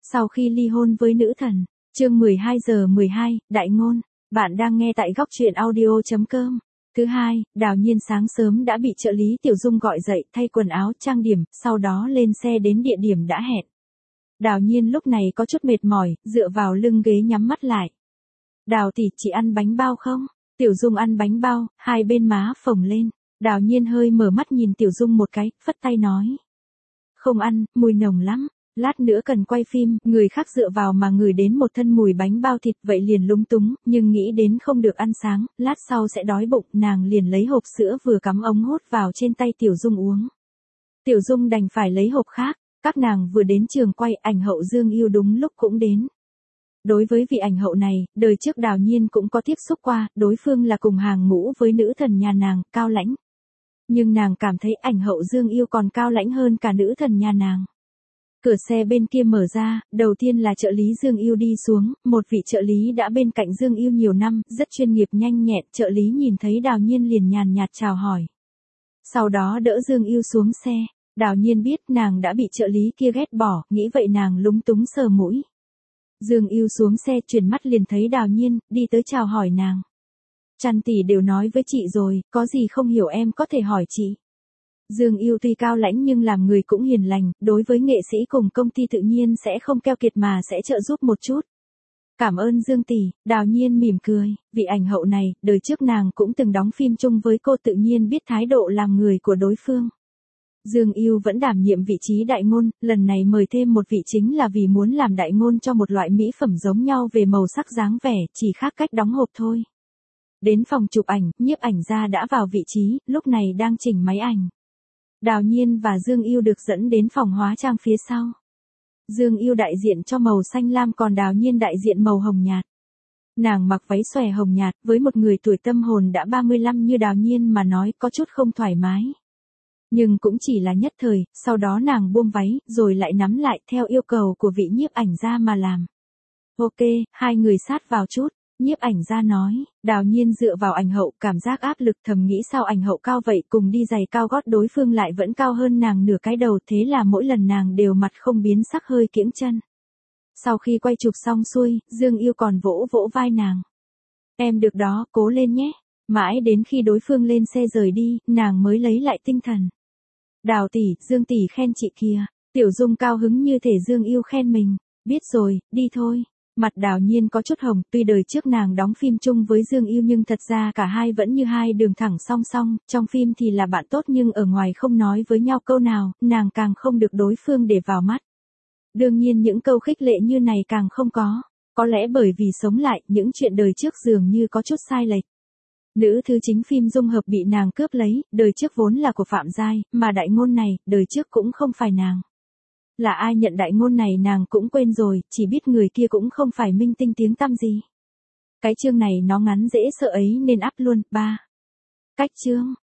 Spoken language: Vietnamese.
Sau khi ly hôn với nữ thần, chương 12 giờ 12, đại ngôn, bạn đang nghe tại góc truyện audio.com. Thứ hai, Đào Nhiên sáng sớm đã bị trợ lý Tiểu Dung gọi dậy, thay quần áo, trang điểm, sau đó lên xe đến địa điểm đã hẹn. Đào Nhiên lúc này có chút mệt mỏi, dựa vào lưng ghế nhắm mắt lại. Đào tỷ, chị ăn bánh bao không? Tiểu Dung ăn bánh bao, hai bên má phồng lên. Đào Nhiên hơi mở mắt nhìn Tiểu Dung một cái, phất tay nói. Không ăn, mùi nồng lắm. Lát nữa cần quay phim, người khác dựa vào mà ngửi đến một thân mùi bánh bao thịt vậy liền lúng túng, nhưng nghĩ đến không được ăn sáng, lát sau sẽ đói bụng, nàng liền lấy hộp sữa vừa cắm ống hút vào trên tay Tiểu Dung uống. Tiểu Dung đành phải lấy hộp khác, các nàng vừa đến trường quay, ảnh hậu Dương Yêu đúng lúc cũng đến. Đối với vị ảnh hậu này, đời trước Đào Nhiên cũng có tiếp xúc qua, đối phương là cùng hàng ngũ với nữ thần nhà nàng, Cao Lãnh. Nhưng nàng cảm thấy ảnh hậu Dương Yêu còn cao lãnh hơn cả nữ thần nhà nàng. Cửa xe bên kia mở ra, đầu tiên là trợ lý Dương Yêu đi xuống, một vị trợ lý đã bên cạnh Dương Yêu nhiều năm, rất chuyên nghiệp nhanh nhẹn, trợ lý nhìn thấy Đào Nhiên liền nhàn nhạt chào hỏi. Sau đó đỡ Dương Yêu xuống xe, Đào Nhiên biết nàng đã bị trợ lý kia ghét bỏ, nghĩ vậy nàng lúng túng sờ mũi. Dương Yêu xuống xe chuyển mắt liền thấy Đào Nhiên, đi tới chào hỏi nàng. Trăn tỷ đều nói với chị rồi, có gì không hiểu em có thể hỏi chị. Dương Yêu tuy cao lãnh nhưng làm người cũng hiền lành, đối với nghệ sĩ cùng công ty tự nhiên sẽ không keo kiệt mà sẽ trợ giúp một chút. Cảm ơn Dương tỷ, Đào Nhiên mỉm cười, vị ảnh hậu này, đời trước nàng cũng từng đóng phim chung với cô tự nhiên biết thái độ làm người của đối phương. Dương Yêu vẫn đảm nhiệm vị trí đại ngôn, lần này mời thêm một vị chính là vì muốn làm đại ngôn cho một loại mỹ phẩm giống nhau về màu sắc dáng vẻ, chỉ khác cách đóng hộp thôi. Đến phòng chụp ảnh, nhiếp ảnh gia đã vào vị trí, lúc này đang chỉnh máy ảnh. Đào Nhiên và Dương Yêu được dẫn đến phòng hóa trang phía sau. Dương Yêu đại diện cho màu xanh lam còn Đào Nhiên đại diện màu hồng nhạt. Nàng mặc váy xòe hồng nhạt, với một người tuổi tâm hồn đã 35 như Đào Nhiên mà nói có chút không thoải mái. Nhưng cũng chỉ là nhất thời, sau đó nàng buông váy, rồi lại nắm lại theo yêu cầu của vị nhiếp ảnh gia mà làm. Ok, hai người sát vào chút. Nhiếp ảnh gia nói, Đào Nhiên dựa vào ảnh hậu, cảm giác áp lực thầm nghĩ sao ảnh hậu cao vậy, cùng đi giày cao gót đối phương lại vẫn cao hơn nàng nửa cái đầu, thế là mỗi lần nàng đều mặt không biến sắc hơi kiễng chân. Sau khi quay chụp xong xuôi, Dương Yêu còn vỗ vỗ vai nàng. Em được đó, cố lên nhé. Mãi đến khi đối phương lên xe rời đi, nàng mới lấy lại tinh thần. Đào tỷ, Dương tỷ khen chị kìa. Tiểu Dung cao hứng như thể Dương Yêu khen mình. Biết rồi, đi thôi. Mặt Đào Nhiên có chút hồng, tuy đời trước nàng đóng phim chung với Dương Yêu nhưng thật ra cả hai vẫn như hai đường thẳng song song, trong phim thì là bạn tốt nhưng ở ngoài không nói với nhau câu nào, nàng càng không được đối phương để vào mắt. Đương nhiên những câu khích lệ như này càng không có lẽ bởi vì sống lại, những chuyện đời trước dường như có chút sai lệch. Nữ thứ chính phim dung hợp bị nàng cướp lấy, đời trước vốn là của Phạm Giai, mà đại ngôn này, đời trước cũng không phải nàng. Là ai nhận đại ngôn này nàng cũng quên rồi, chỉ biết người kia cũng không phải minh tinh tiếng tăm gì. Cái chương này nó ngắn dễ sợ ấy nên up luôn. 3. Cách chương.